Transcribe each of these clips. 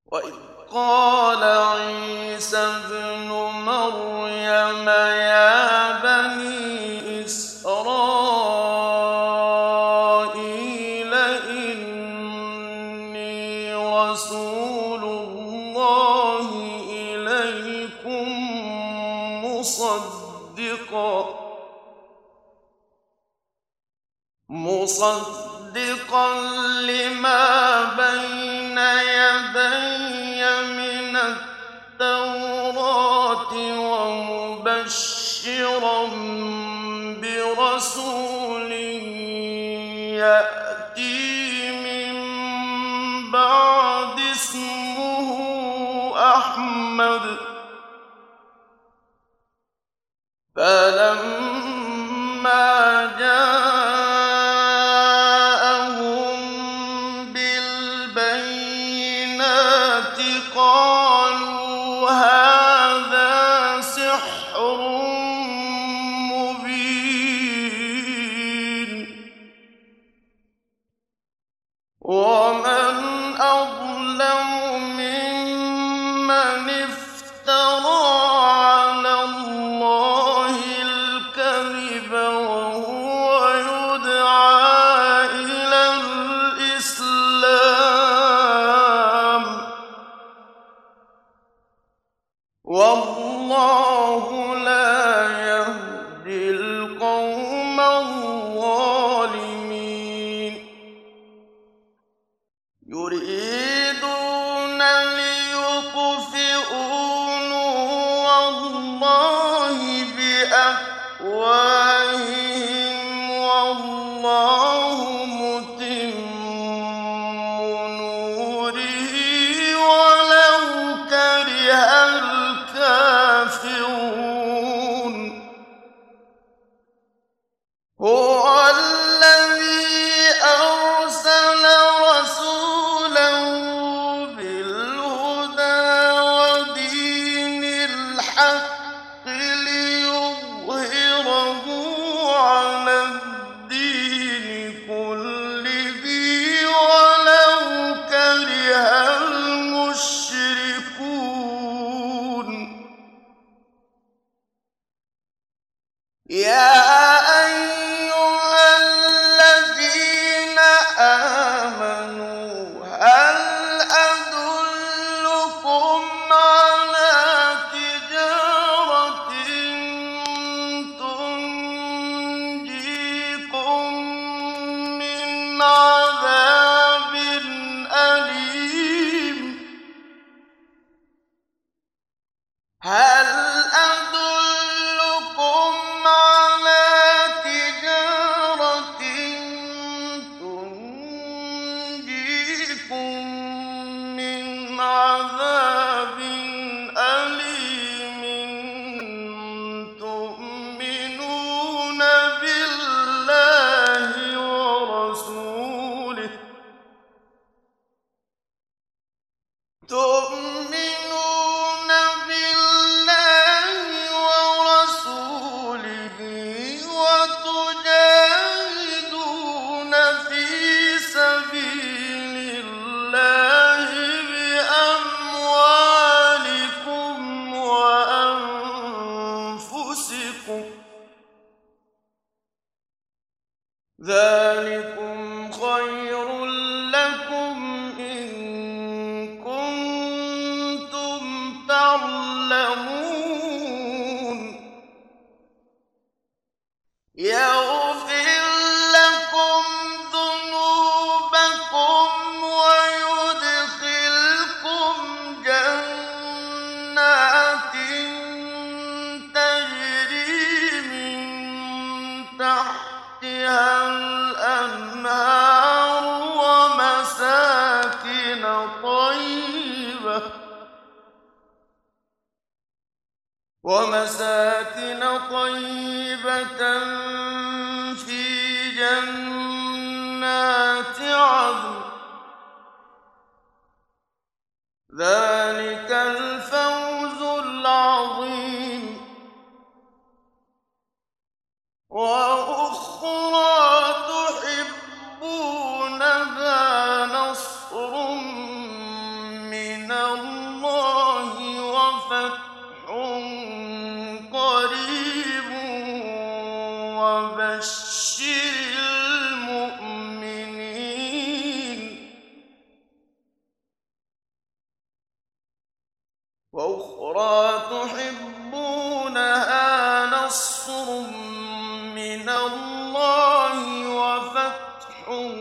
وإذ قال عيسى ابن مريم يا بني إسرائيل إني رسول الله إليكم مصدقا لما بين يدي من التوراة ومبشرا برسول يأتي من بعد اسمه أحمد فلما جاءهم بالبينات قالوا هذا سحر مبين ومن أظلم ممن افترى على الله الكذب وهو يدعى إلى الإسلام والله لا يهدي القوم الظالمين يريدون ليطفئوا نور الله بأفواههم والله متم نوره ولو كره الكافرون هو الذي أرسل رسوله بالهدى ودين الحق ليظهره على الدين كله ولو كره المشركون يا أيها الذين آمنوا هل أدلكم على تجارة تنجيكم من عذاب أليم هل أدلكم على تجارة تنجيكم من عذاب أليم تؤمنون بالله ورسوله وتجاهدون في سبيل الله بأموالكم وأنفسكم ذلكم خير لكم إن كنتم تعلمون يغفر لكم ذنوبكم ويدخلكم جنات تجري من تحتها الأنهار ومساكن طيبة في جنات عدن ذلك الفوز العظيم وأخرى تحبونها نصر من من الله وفتح قريب وبشر المؤمنين. وأخرى تحبونها نصر من الله وفتح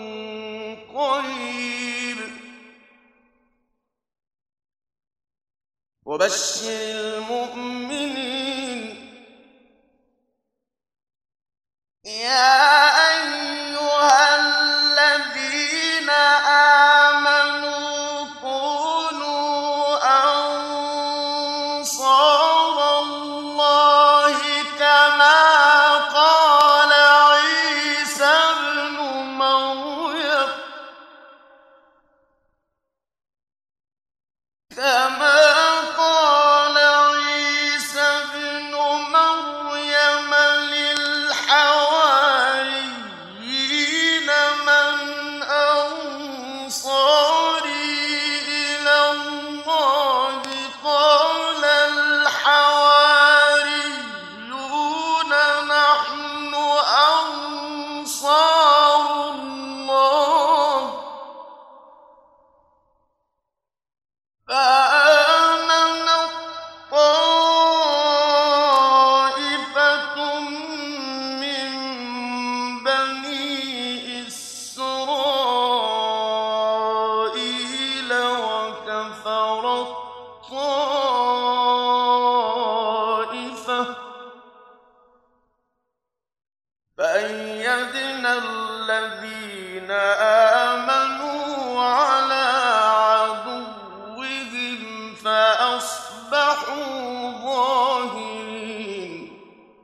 قريب وبشر المؤمنين. يا أيها الذين آمنوا كونوا أنصار الله كما قال عيسى ابن مريم للحواريين من أنصاري إلى الله قال الحواريون نحن أنصار الله. فآمنت طائفة من بني إسرائيل وكفرت طائفة فأيدنا الذين آمنوا على عدوهم فأصبحوا